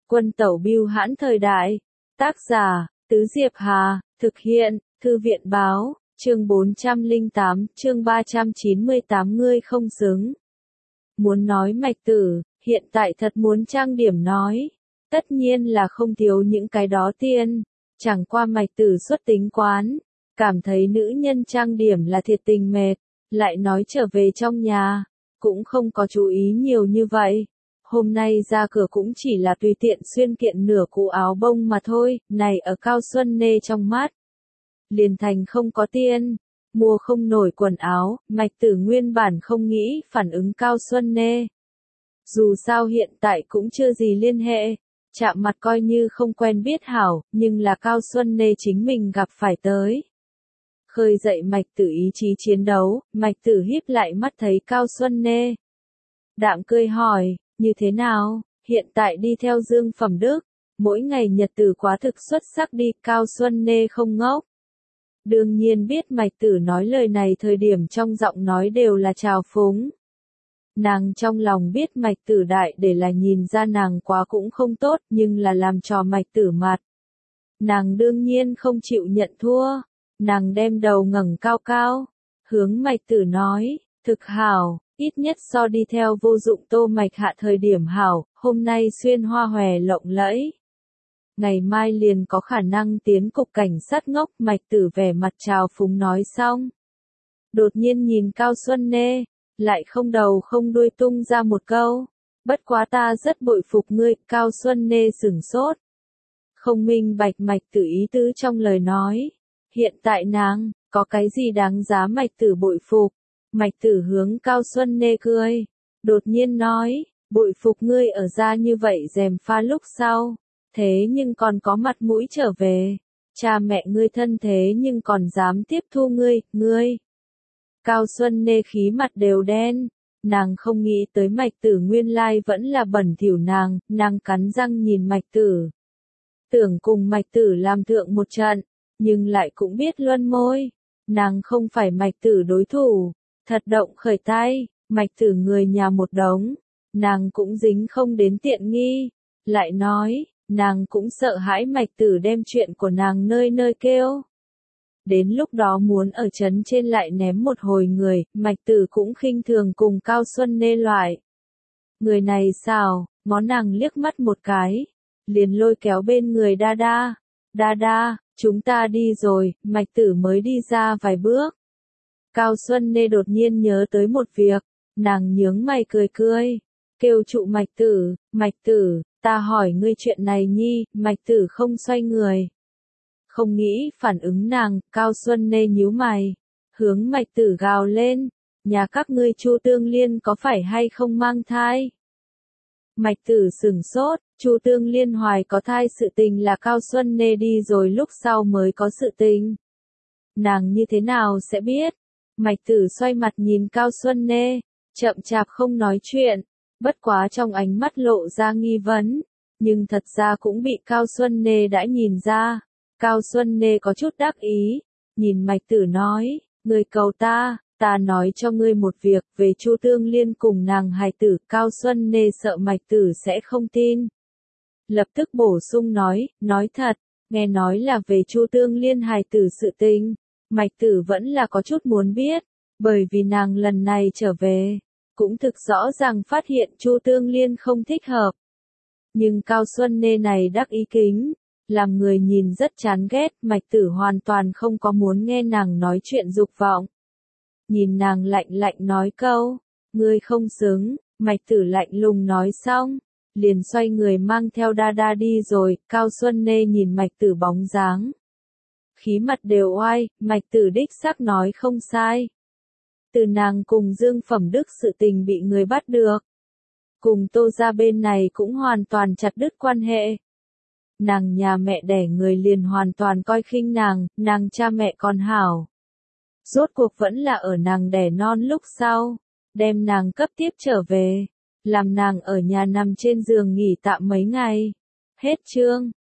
Quân tẩu bưu hãn thời đại. Tác giả, Tứ Diệp Hà, thực hiện, Thư viện báo, chương 408, chương 398 ngươi không xứng. Muốn nói Mạch Tử, hiện tại thật muốn trang điểm nói. Tất nhiên là không thiếu những cái đó tiên. Chẳng qua Mạch Tử xuất tính quán. Cảm thấy nữ nhân trang điểm là thiệt tình mệt. Lại nói trở về trong nhà. Cũng không có chú ý nhiều như vậy. Hôm nay ra cửa cũng chỉ là tùy tiện xuyên kiện nửa cũ áo bông mà thôi, này ở Cao Xuân Nê trong mắt. Liền thành không có tiền, mua không nổi quần áo, Mạch Tử nguyên bản không nghĩ phản ứng Cao Xuân Nê. Dù sao hiện tại cũng chưa gì liên hệ, chạm mặt coi như không quen biết hảo, nhưng là Cao Xuân Nê chính mình gặp phải tới. Khơi dậy Mạch Tử ý chí chiến đấu, Mạch Tử híp lại mắt thấy Cao Xuân Nê. Đạm cười hỏi, như thế nào, hiện tại đi theo Dương Phẩm Đức, mỗi ngày nhật tử quá thực xuất sắc đi, Cao Xuân Nê không ngốc. Đương nhiên biết Mạch Tử nói lời này thời điểm trong giọng nói đều là trào phúng. Nàng trong lòng biết Mạch Tử đại để là nhìn ra nàng quá cũng không tốt, nhưng là làm trò Mạch Tử mặt. Nàng đương nhiên không chịu nhận thua, nàng đem đầu ngẩng cao cao, hướng Mạch Tử nói, thực hảo. Ít nhất so đi theo vô dụng Tô Mạch Hạ thời điểm hảo, hôm nay xuyên hoa hòe lộng lẫy. Ngày mai liền có khả năng tiến cục cảnh sát ngốc, Mạch Tử vẻ mặt trào phúng nói xong. Đột nhiên nhìn Cao Xuân Nê, lại không đầu không đuôi tung ra một câu. Bất quá ta rất bội phục ngươi, Cao Xuân Nê sửng sốt. Không minh bạch Mạch Tử ý tứ trong lời nói. Hiện tại nàng, có cái gì đáng giá Mạch Tử bội phục? Mạch Tử hướng Cao Xuân Nê cười, đột nhiên nói, bội phục ngươi ở ra như vậy dèm pha lúc sau, thế nhưng còn có mặt mũi trở về, cha mẹ ngươi thân thế nhưng còn dám tiếp thu ngươi. Cao Xuân Nê khí mặt đều đen, nàng không nghĩ tới Mạch Tử nguyên lai vẫn là bẩn thỉu nàng cắn răng nhìn Mạch Tử. Tưởng cùng Mạch Tử làm thượng một trận, nhưng lại cũng biết luân môi, nàng không phải Mạch Tử đối thủ. Thật động khởi tay, Mạch Tử người nhà một đống, nàng cũng dính không đến tiện nghi, lại nói, nàng cũng sợ hãi Mạch Tử đem chuyện của nàng nơi nơi kêu. Đến lúc đó muốn ở trấn trên lại ném một hồi người, Mạch Tử cũng khinh thường cùng Cao Xuân Nê loại. Người này sao, ngó nàng liếc mắt một cái, liền lôi kéo bên người đa, chúng ta đi rồi, Mạch Tử mới đi ra vài bước. Cao Xuân Nê đột nhiên nhớ tới một việc, nàng nhướng mày cười, kêu trụ Mạch Tử, ta hỏi ngươi chuyện này nhi, Mạch Tử không xoay người. Không nghĩ phản ứng nàng, Cao Xuân Nê nhíu mày, hướng Mạch Tử gào lên, nhà các ngươi Chu Tương Liên có phải hay không mang thai? Mạch Tử sửng sốt, Chu Tương Liên hoài có thai sự tình là Cao Xuân Nê đi rồi lúc sau mới có sự tình. Nàng như thế nào sẽ biết? Mạch Tử xoay mặt nhìn Cao Xuân Nê, chậm chạp không nói chuyện, bất quá trong ánh mắt lộ ra nghi vấn, nhưng thật ra cũng bị Cao Xuân Nê đã nhìn ra. Cao Xuân Nê có chút đắc ý, nhìn Mạch Tử nói, ngươi cầu ta nói cho ngươi một việc về Chu Tương Liên cùng nàng hài tử. Cao Xuân Nê sợ Mạch Tử sẽ không tin. Lập tức bổ sung nói thật, nghe nói là về Chu Tương Liên hài tử sự tình. Mạch Tử vẫn là có chút muốn biết, bởi vì nàng lần này trở về, cũng thực rõ ràng phát hiện Chu Tương Liên không thích hợp. Nhưng Cao Xuân Nê này đắc ý kính, làm người nhìn rất chán ghét, Mạch Tử hoàn toàn không có muốn nghe nàng nói chuyện dục vọng. Nhìn nàng lạnh nói câu, ngươi không xứng, Mạch Tử lạnh lùng nói xong, liền xoay người mang theo đa đi rồi. Cao Xuân Nê nhìn Mạch Tử bóng dáng, khí mặt đều oai, Mạch Tử đích xác nói không sai. Từ nàng cùng Dương Phẩm Đức sự tình bị người bắt được, cùng Tô gia bên này cũng hoàn toàn chặt đứt quan hệ. Nàng nhà mẹ đẻ người liền hoàn toàn coi khinh nàng cha mẹ còn hảo. Rốt cuộc vẫn là ở nàng đẻ non lúc sau, đem nàng cấp tiếp trở về, làm nàng ở nhà nằm trên giường nghỉ tạm mấy ngày. Hết chương.